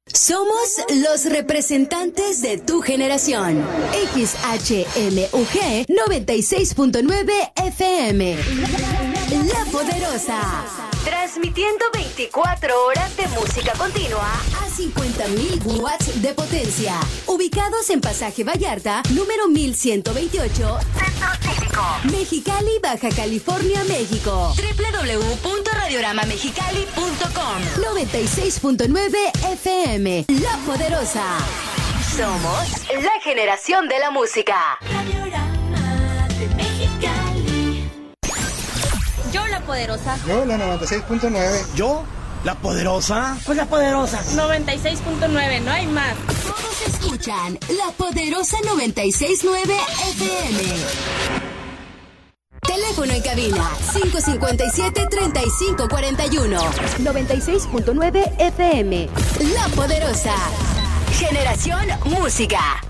Somos los representantes de tu generación. XHMUG 96.9 FM. La Poderosa. Transmitiendo 24 horas de música continua a 50.000 watts de potencia. Ubicados en Pasaje Vallarta, número 1128, Centro Cívico, Mexicali, Baja California, México. www.radioramamexicali.com. 96.9 FM. La Poderosa. Somos la generación de la música. Radiorama de Mexicali. Yo, la Poderosa. Yo, la 96.9. Yo, la Poderosa. Pues la Poderosa. 96.9, no hay más. Todos escuchan La Poderosa 96.9 FM. Teléfono en cabina 557-3541. 96.9 FM. La Poderosa. Generación Música.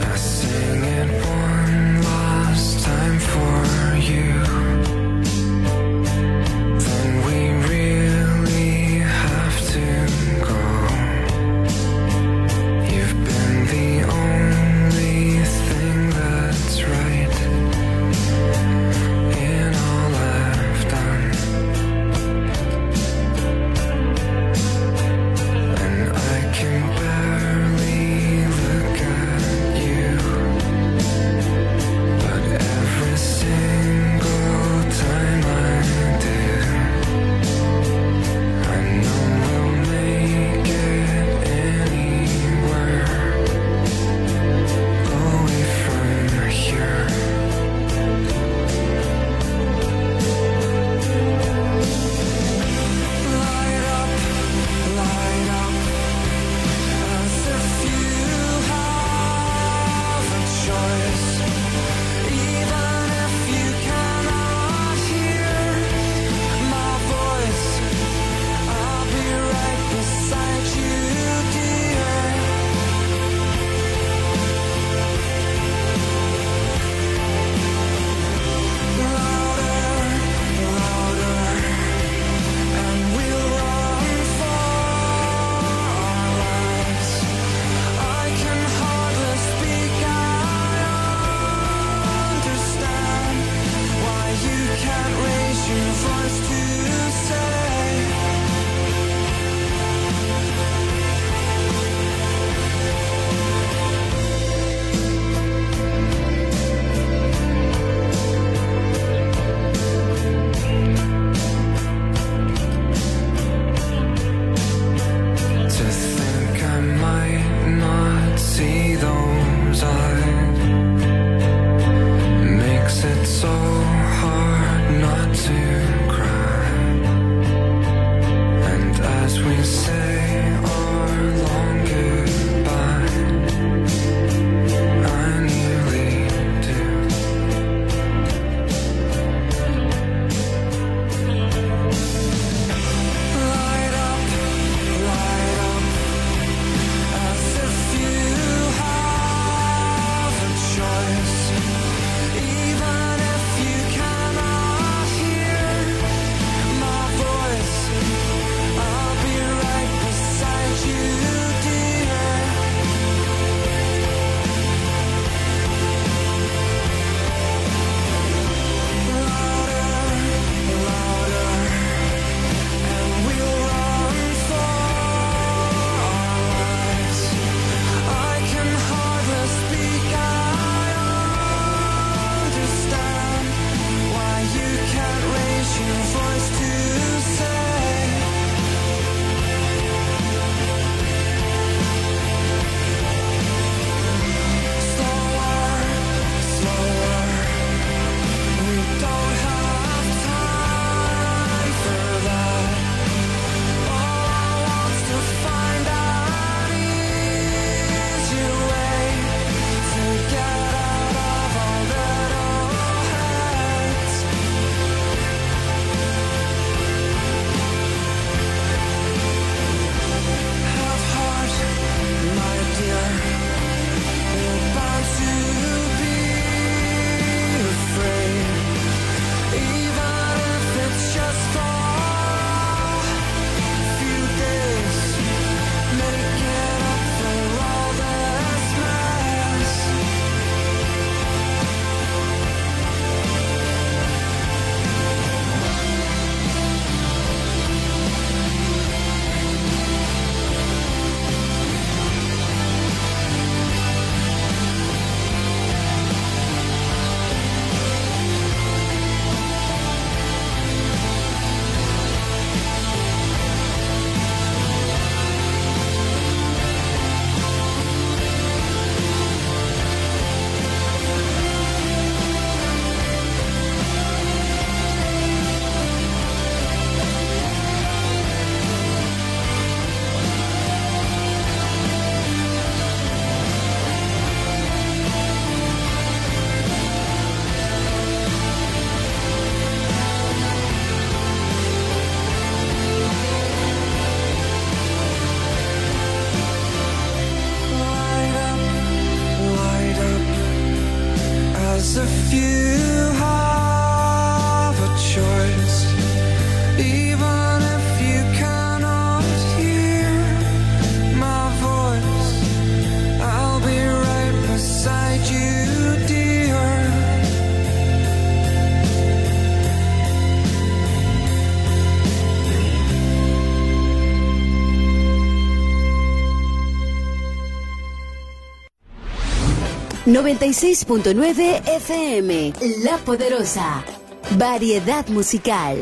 Sing it one last time for you. 96.9 FM, La Poderosa. Variedad musical.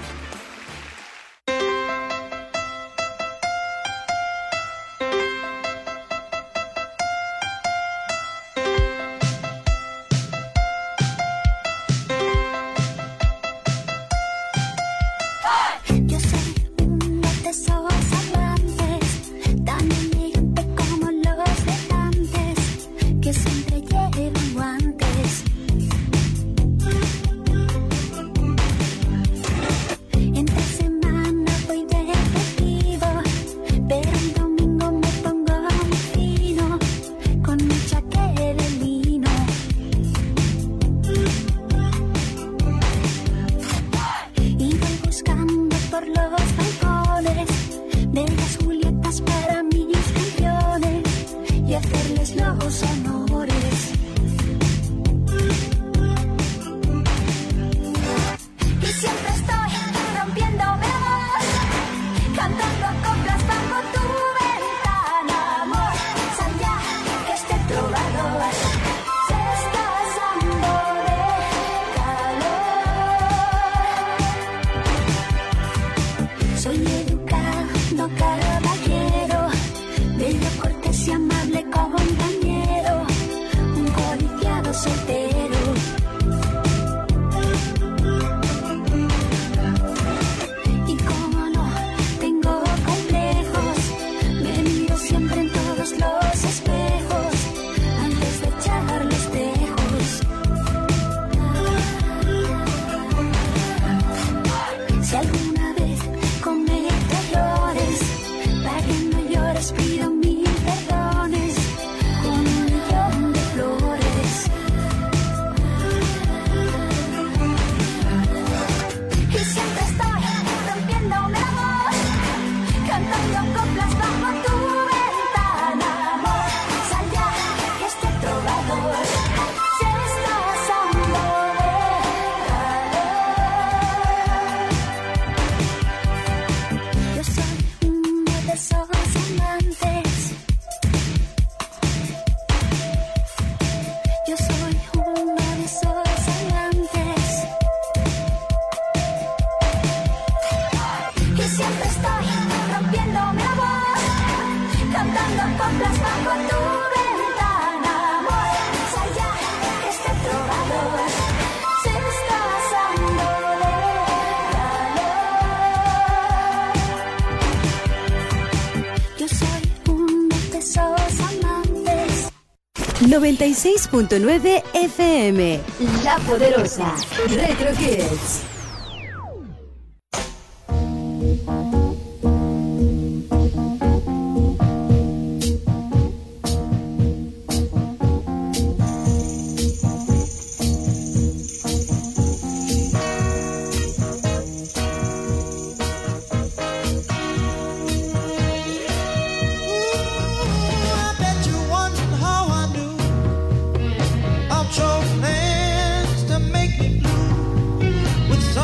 ...96.9 FM... La Poderosa... Retro Kids. With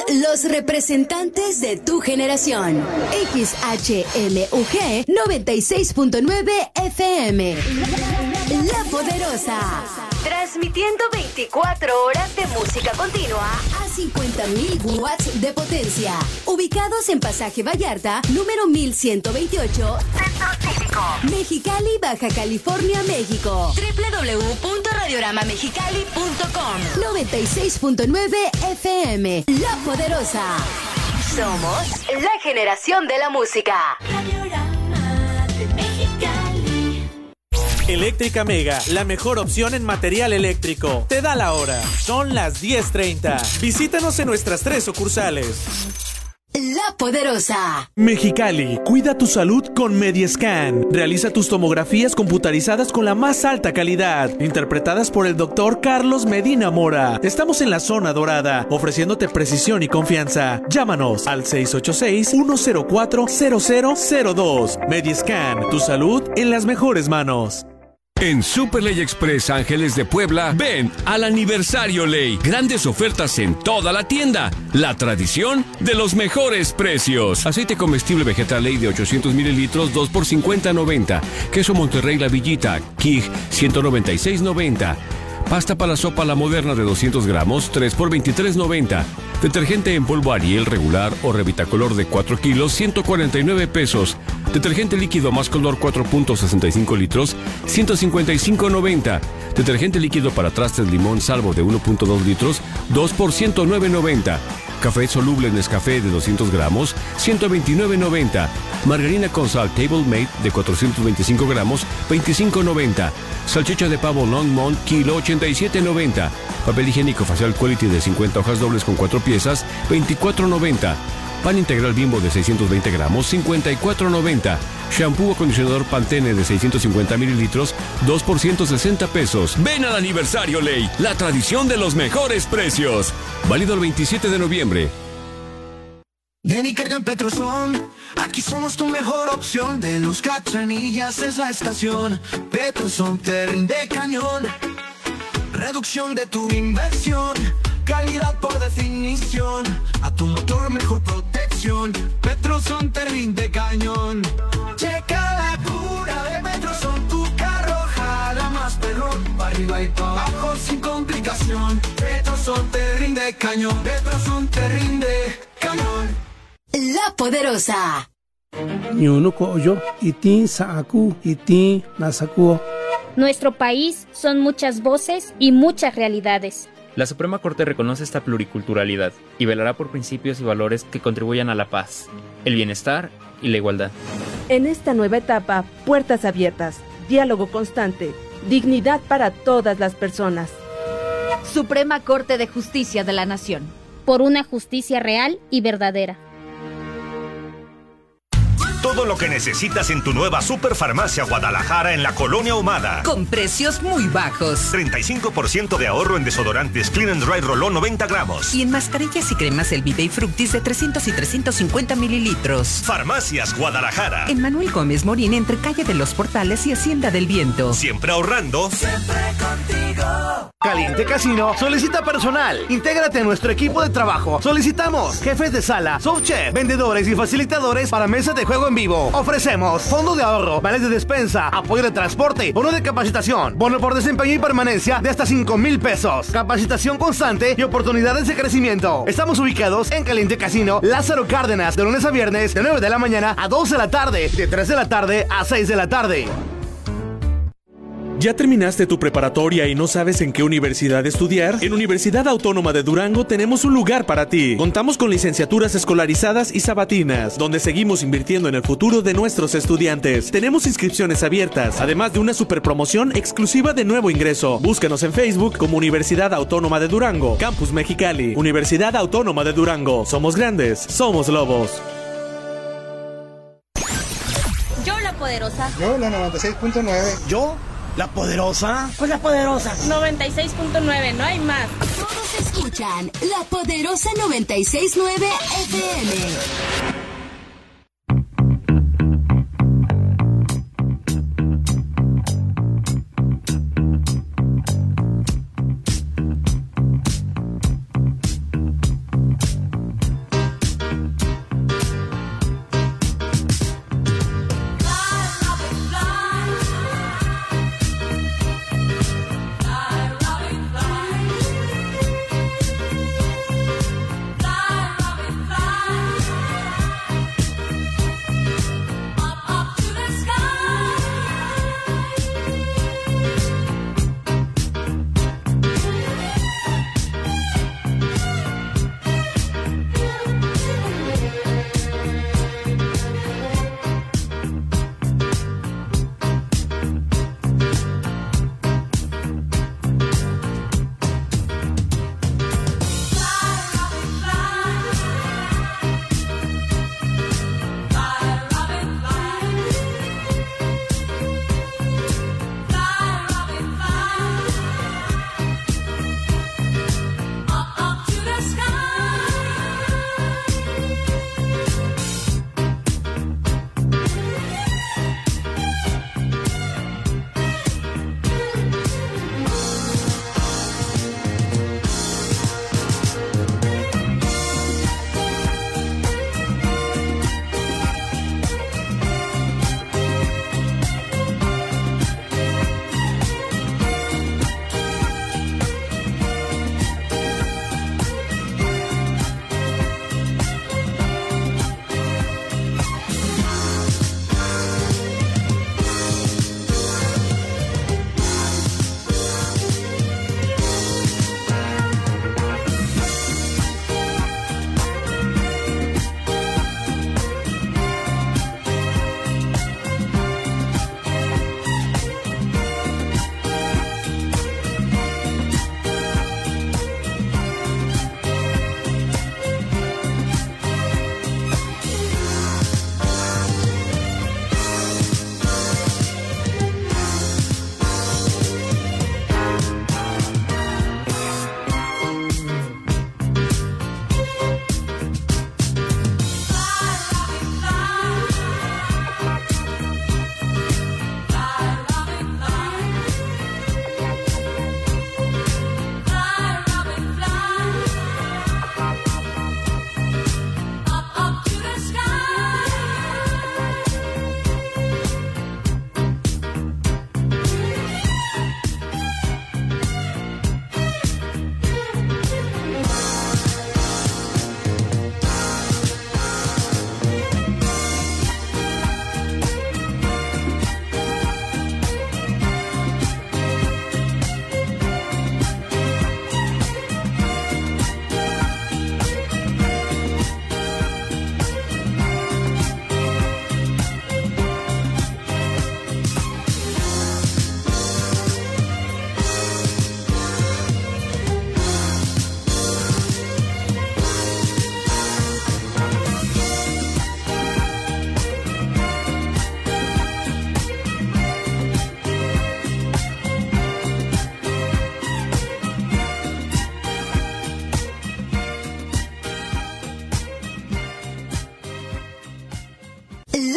los representantes de tu generación. XHMUG 96.9 FM. La Poderosa. Transmitiendo 24 horas de música continua a 50.000 watts de potencia. Ubicados en Pasaje Vallarta, número 1128, Centro Cívico, Mexicali, Baja California, México. www.radioramamexicali.com. 96.9 FM. La Poderosa. Somos la generación de la música. Radiorama de Mexicali. Eléctrica Mega, la mejor opción en material eléctrico. Te da la hora. Son las 10:30. Visítanos en nuestras 3 sucursales. La Poderosa. Mexicali, cuida tu salud con Mediascan. Realiza tus tomografías computarizadas con la más alta calidad, interpretadas por el doctor Carlos Medina Mora. Estamos en la zona dorada, ofreciéndote precisión y confianza. Llámanos al 686-104-0002. Mediascan, tu salud en las mejores manos. En Super Ley Express Ángeles de Puebla, ven al aniversario Ley. Grandes ofertas en toda la tienda. La tradición de los mejores precios. Aceite comestible vegetal Ley de 800 mililitros, 2 por $50.90. Queso Monterrey La Villita, Kig, $196.90. Pasta para la sopa La Moderna de 200 gramos, 3 por $23.90. Detergente en polvo Ariel regular o Revitacolor de 4 kilos, $149. Detergente líquido más color 4.65 litros, $155.90. Detergente líquido para trastes Limón Salvo de 1.2 litros, 2 por $109.90. Café soluble Nescafé de 200 gramos, $129.90. Margarina con sal Table Made de 425 gramos, $25.90. Salchicha de pavo Longmont, kilo, $87.90. Papel higiénico facial Quality de 50 hojas dobles con 4 piezas, $24.90. Pan integral Bimbo de 620 gramos, $54.90. Shampoo acondicionador Pantene de 650 mililitros, 2 por $160. Ven al aniversario Ley, la tradición de los mejores precios. Válido el 27 de noviembre. Ven y carga en Petroson, aquí somos tu mejor opción. De Luz Cachanillas es la estación. Petroson te rinde cañón. Reducción de tu inversión, calidad por definición. A tu motor mejor protección. Petroson te rinde cañón. Checa la cura de Petroson, tu carro jala más perrón. Pa' arriba y pa' abajo sin complicación. Petroson te rinde cañón. Petroson te rinde cañón. La Poderosa. Nuestro país son muchas voces y muchas realidades. La Suprema Corte reconoce esta pluriculturalidad y velará por principios y valores que contribuyan a la paz, el bienestar y la igualdad. En esta nueva etapa, puertas abiertas, diálogo constante, dignidad para todas las personas. Suprema Corte de Justicia de la Nación. Por una justicia real y verdadera. Todo lo que necesitas en tu nueva Superfarmacia Guadalajara en la Colonia Ahumada. Con precios muy bajos. 35% de ahorro en desodorantes Clean and Dry Rolón 90 gramos. Y en mascarillas y cremas Elvida y Fructis de 300 y 350 mililitros. Farmacias Guadalajara. En Manuel Gómez Morín, entre Calle de los Portales y Hacienda del Viento. Siempre ahorrando. Siempre contigo. Caliente Casino solicita personal. Intégrate a nuestro equipo de trabajo. Solicitamos jefes de sala, soft chef, vendedores y facilitadores para mesas de juego en vivo. Ofrecemos fondo de ahorro, vales de despensa, apoyo de transporte, bono de capacitación, bono por desempeño y permanencia de hasta $5,000. Capacitación constante y oportunidades de crecimiento. Estamos ubicados en Caliente Casino, Lázaro Cárdenas, de lunes a viernes, de 9 de la mañana a 2 de la tarde, de 3 de la tarde a 6 de la tarde. ¿Ya terminaste tu preparatoria y no sabes en qué universidad estudiar? En Universidad Autónoma de Durango tenemos un lugar para ti. Contamos con licenciaturas escolarizadas y sabatinas, donde seguimos invirtiendo en el futuro de nuestros estudiantes. Tenemos inscripciones abiertas, además de una superpromoción exclusiva de nuevo ingreso. Búscanos en Facebook como Universidad Autónoma de Durango, Campus Mexicali. Universidad Autónoma de Durango. Somos grandes, somos lobos. Yo la Poderosa. Yo la 96.9. ¿Yo? ¿La Poderosa? Pues la Poderosa. 96.9, no hay más. Todos escuchan La Poderosa 96.9 FM.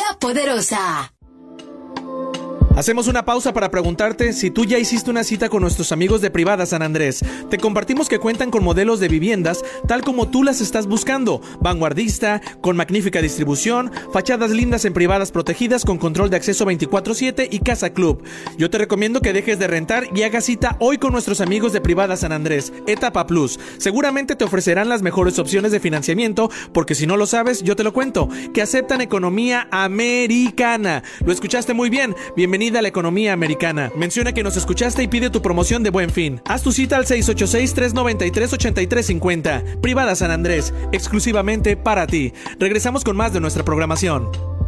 La Poderosa. Hacemos una pausa para preguntarte si tú ya hiciste una cita con nuestros amigos de Privadas San Andrés. Te compartimos que cuentan con modelos de viviendas tal como tú las estás buscando. Vanguardista, con magnífica distribución, fachadas lindas en privadas protegidas con control de acceso 24/7 y Casa Club. Yo te recomiendo que dejes de rentar y hagas cita hoy con nuestros amigos de Privadas San Andrés. Etapa Plus. Seguramente te ofrecerán las mejores opciones de financiamiento porque si no lo sabes, yo te lo cuento. Que aceptan economía americana. Lo escuchaste muy bien. Bienvenido a la economía americana. Menciona que nos escuchaste y pide tu promoción de Buen Fin. Haz tu cita al 686-393-8350. Privada San Andrés, exclusivamente para ti. Regresamos con más de nuestra programación.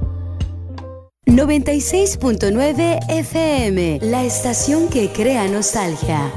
96.9 FM, la estación que crea nostalgia.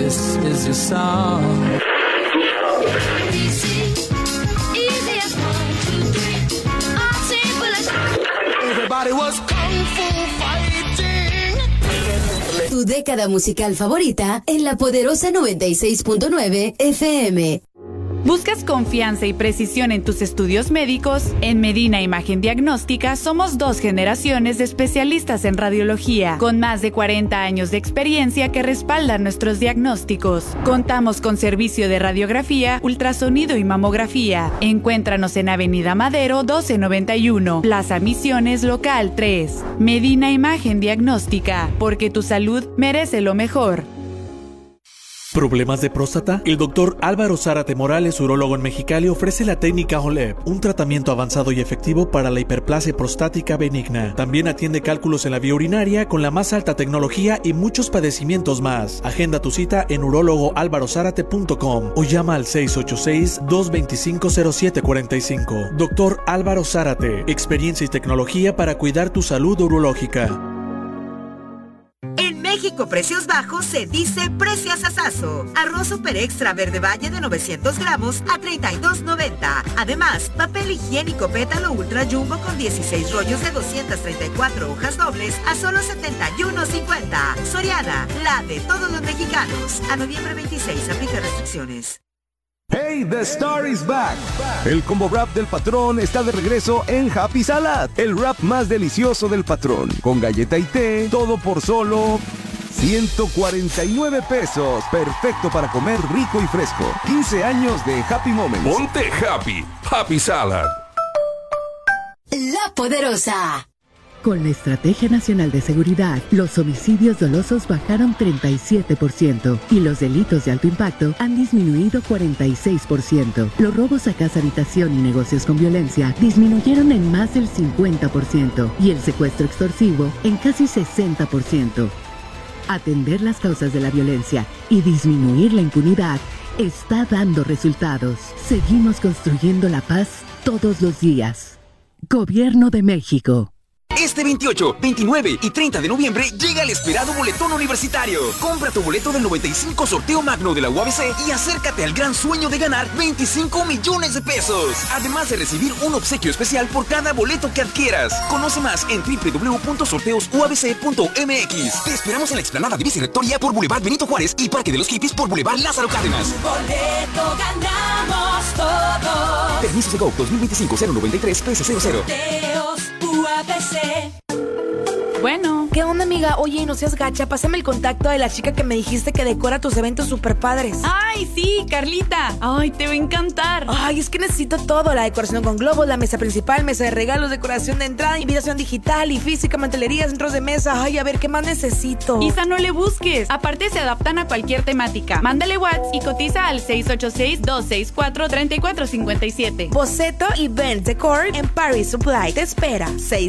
this is your song. Everybody was kung fu fighting. Tu década musical favorita en la poderosa 96.9 FM. ¿Buscas confianza y precisión en tus estudios médicos? En Medina Imagen Diagnóstica somos 2 generaciones de especialistas en radiología, con más de 40 años de experiencia que respaldan nuestros diagnósticos. Contamos con servicio de radiografía, ultrasonido y mamografía. Encuéntranos en Avenida Madero 1291, Plaza Misiones, Local 3. Medina Imagen Diagnóstica, porque tu salud merece lo mejor. ¿Problemas de próstata? El doctor Álvaro Zárate Morales, urólogo en Mexicali, ofrece la técnica OLEP, un tratamiento avanzado y efectivo para la hiperplasia prostática benigna. También atiende cálculos en la vía urinaria con la más alta tecnología y muchos padecimientos más. Agenda tu cita en urólogoalvarozárate.com o llama al 686-225-0745. Doctor Álvaro Zárate, experiencia y tecnología para cuidar tu salud urológica. En México, precios bajos se dice precios asazo. Arroz Super Extra Verde Valle de 900 gramos a $32.90. Además, papel higiénico Pétalo Ultra Jumbo con 16 rollos de 234 hojas dobles a solo $71.50. Soriana, la de todos los mexicanos. A noviembre 26, aplica restricciones. Hey, the star is back. El combo wrap del patrón está de regreso en Happy Salad, el wrap más delicioso del patrón, con galleta y té, todo por solo 149 pesos. Perfecto para comer rico y fresco. 15 años de Happy Moments. Ponte happy. Happy Salad. La Poderosa. Con la Estrategia Nacional de Seguridad, los homicidios dolosos bajaron 37% y los delitos de alto impacto han disminuido 46%. Los robos a casa, habitación y negocios con violencia disminuyeron en más del 50% y el secuestro extorsivo en casi 60%. Atender las causas de la violencia y disminuir la impunidad está dando resultados. Seguimos construyendo la paz todos los días. Gobierno de México. Este 28, 29 y 30 de noviembre llega el esperado boletón universitario. Compra tu boleto del 95 sorteo magno de la UABC y acércate al gran sueño de ganar 25 millones de pesos. Además de recibir un obsequio especial por cada boleto que adquieras. Conoce más en www.sorteosuabc.mx. Te esperamos en la explanada de Vicerrectoría por Boulevard Benito Juárez y Parque de los Hippies por Boulevard Lázaro Cárdenas. Boleto ganamos todos. Permiso Segov 2025-093 PC00. Sorteos UABC. Bueno. ¿Qué onda, amiga? Oye, no seas gacha, pásame el contacto de la chica que me dijiste que decora tus eventos super padres. ¡Ay, sí, Carlita! ¡Ay, te va a encantar! Ay, es que necesito todo, la decoración con globos, la mesa principal, mesa de regalos, decoración de entrada, invitación digital y física, mantelería, centros de mesa. Ay, a ver, ¿qué más necesito? Isa, no le busques. Aparte, se adaptan a cualquier temática. Mándale WhatsApp y cotiza al 686-264-3457. Boceto Event Decor en Paris Supply. Te espera.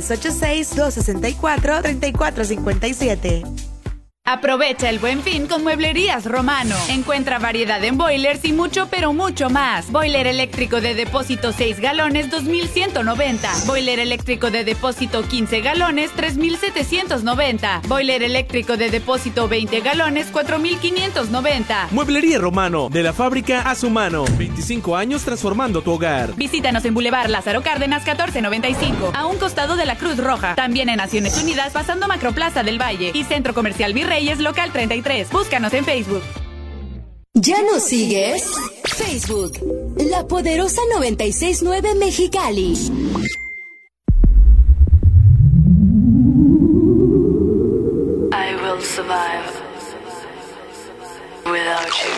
686-264-3457. Aprovecha el Buen Fin con Mueblerías Romano. Encuentra variedad en boilers y mucho, pero mucho más. Boiler eléctrico de depósito 6 galones, 2,190. Boiler eléctrico de depósito 15 galones, 3,790. Boiler eléctrico de depósito 20 galones, 4,590. Mueblería Romano, de la fábrica a su mano. 25 años transformando tu hogar. Visítanos en Boulevard Lázaro Cárdenas 1495, a un costado de la Cruz Roja. También en Naciones Unidas, pasando Macroplaza del Valle y Centro Comercial Virreyes, Local 33. Búscanos en Facebook. ¿Ya nos sigues? Facebook, La Poderosa 96.9 Mexicali. I will survive without you.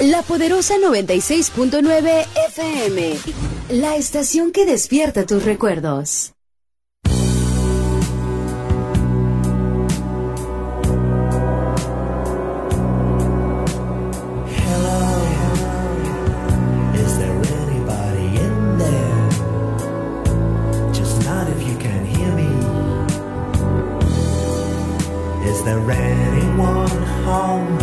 La Poderosa 96.9 FM. La estación que despierta tus recuerdos. Is there anyone home?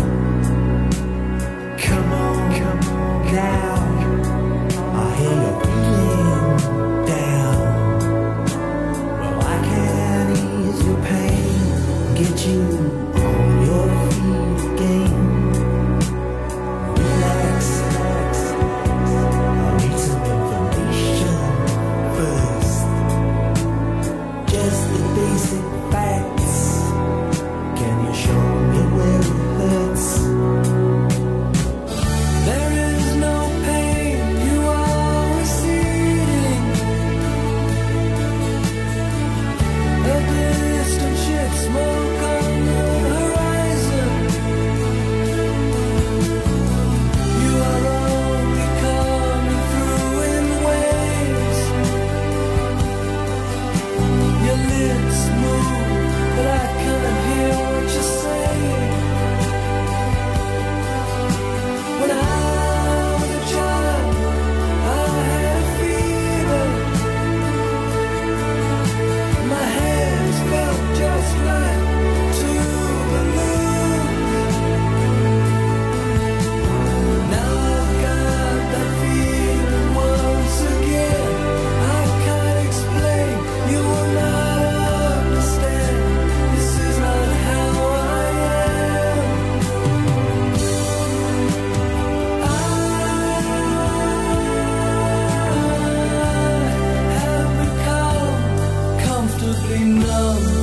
Come on now. I hear you're feeling down. Well, I can ease your pain, get you on your feet again. Relax. I need some information first. Just the basic facts. Can you show me where it hurts? There is no pain, you are receding. A distant ship, smoke on the horizon. You are only coming through in waves. Your lips move, but I can't hear what you're saying. When I was a child, I had a fever. My hands felt just like two balloons. Now I've got that feeling once again. I can't explain, you will not understand. This is not how I am. I have become comfortably numb.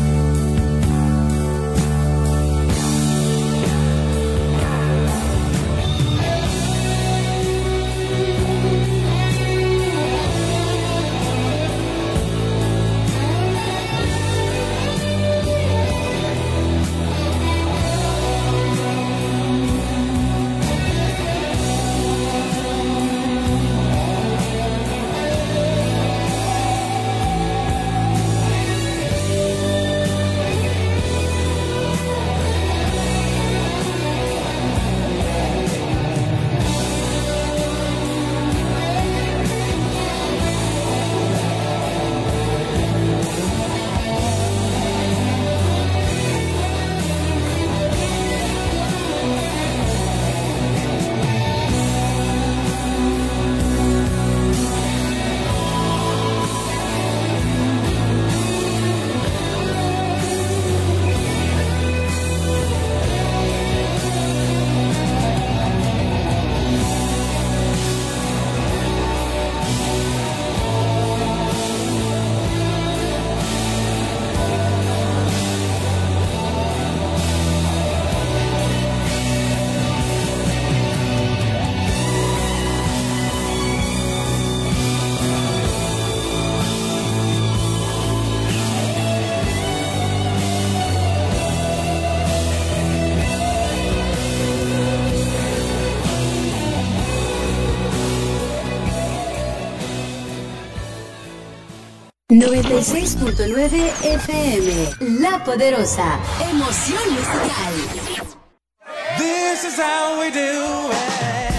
...96.9 FM... La Poderosa... Emoción musical. This is how we do it.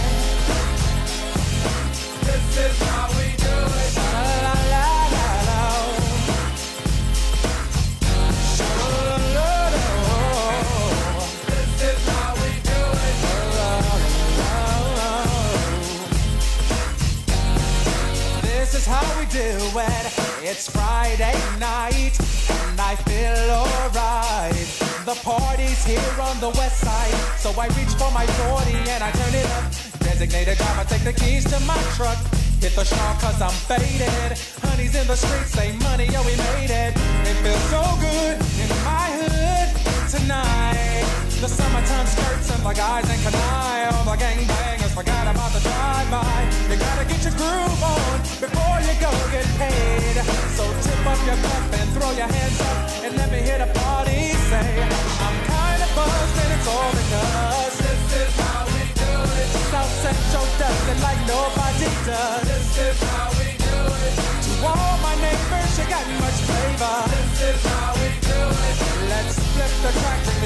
This is how we do it. La la la la la. La la la. This is how we do it. La la la. This is how we do it. It's Friday night and I feel alright. The party's here on the west side, so I reach for my 40 and I turn it up. Designated driver, take the keys to my truck. Hit the shop cause I'm faded. Honey's in the streets, say money, yo, we made it. It feels so good in my hood tonight. The summertime skirts and the guys in Kanai. All the gangbangers forgot about the drive-by. You gotta get your groove on before you go get paid. So tip up your cup and throw your hands up and let me hear the party say, I'm kinda buzzed and it's all because this is how we do it.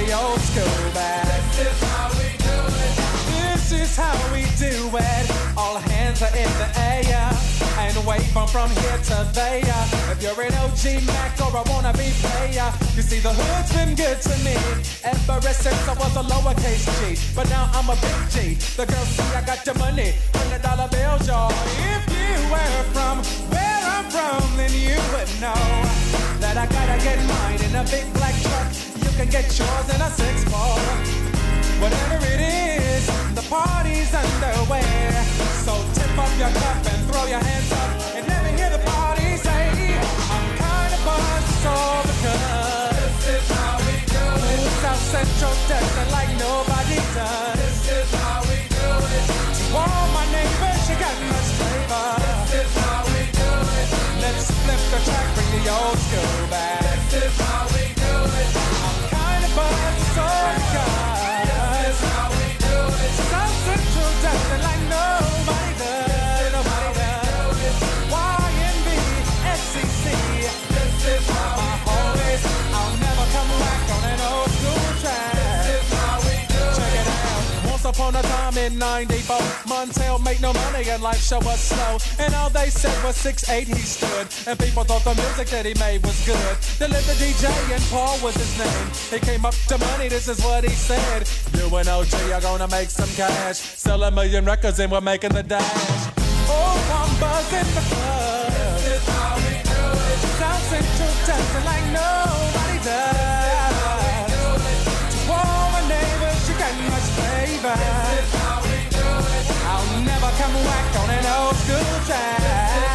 the old school back. This is how we do it. This is how we do it. All hands are in the air and wave from here to there. If you're an OG Mac or a wannabe player, you see the hood's been good to me ever since I was a lowercase G. But now I'm a big G. The girls see I got your money, $100 bills, y'all. If you were from where I'm from, then you would know that I gotta get mine in a big black truck. You can get yours in a 6-4. Whatever it is, the party's underway. So tip up your cup and throw your hands up and let me hear the party say, I'm kind of buzzed, so because this is how we do it. South Central does it like nobody does. This is how we do it. To all my neighbors, you got much flavor. This is how we do it. Let's flip the track, bring the old school back. This is how we do it. I'm kind of buzzed, so because how we do it. South Central does it like nobody does. Nobody does. YNB, SEC. This is how my homies. I'll never come back on an old school track. This is how we do it. Check it out. Once upon a time in 94, Montel made no money and life show was slow. And all they said was 6'8" he stood. And people thought the music that he made was good. They lived the DJ and Paul was his name. He came up to money, this is what he said. You and OG are gonna make some cash. Sell 1 million records and we're making the dash. Oh, I'm buzzing the club. This is how we do it. South Central dancing like nobody does. To all my neighbors, you got much flavor. This is how we do it. I'll never come back on an old school track.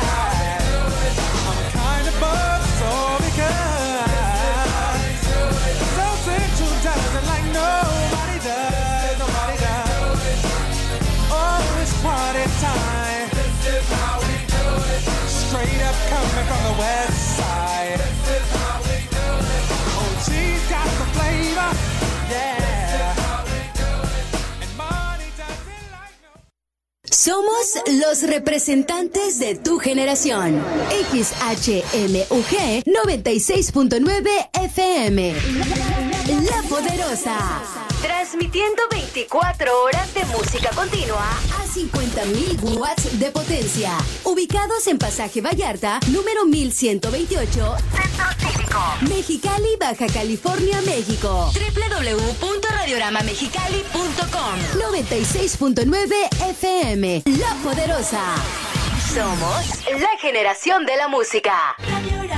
I'm kind of buzzed, so because South Central does it like nobody does. Nobody does. Oh, it's party time. This is how we do it. Straight up coming from the west side. This is how we do it. Oh, she's got the flavor. Yeah. Somos los representantes de tu generación. XHMUG 96.9 FM. La Poderosa. Transmitiendo 24 horas de música continua a 50.000 watts de potencia. Ubicados en Pasaje Vallarta, número 1128, Centro Cívico, Mexicali, Baja California, México. www.radioramamexicali.com. 96.9 FM. La Poderosa. Somos la generación de la música.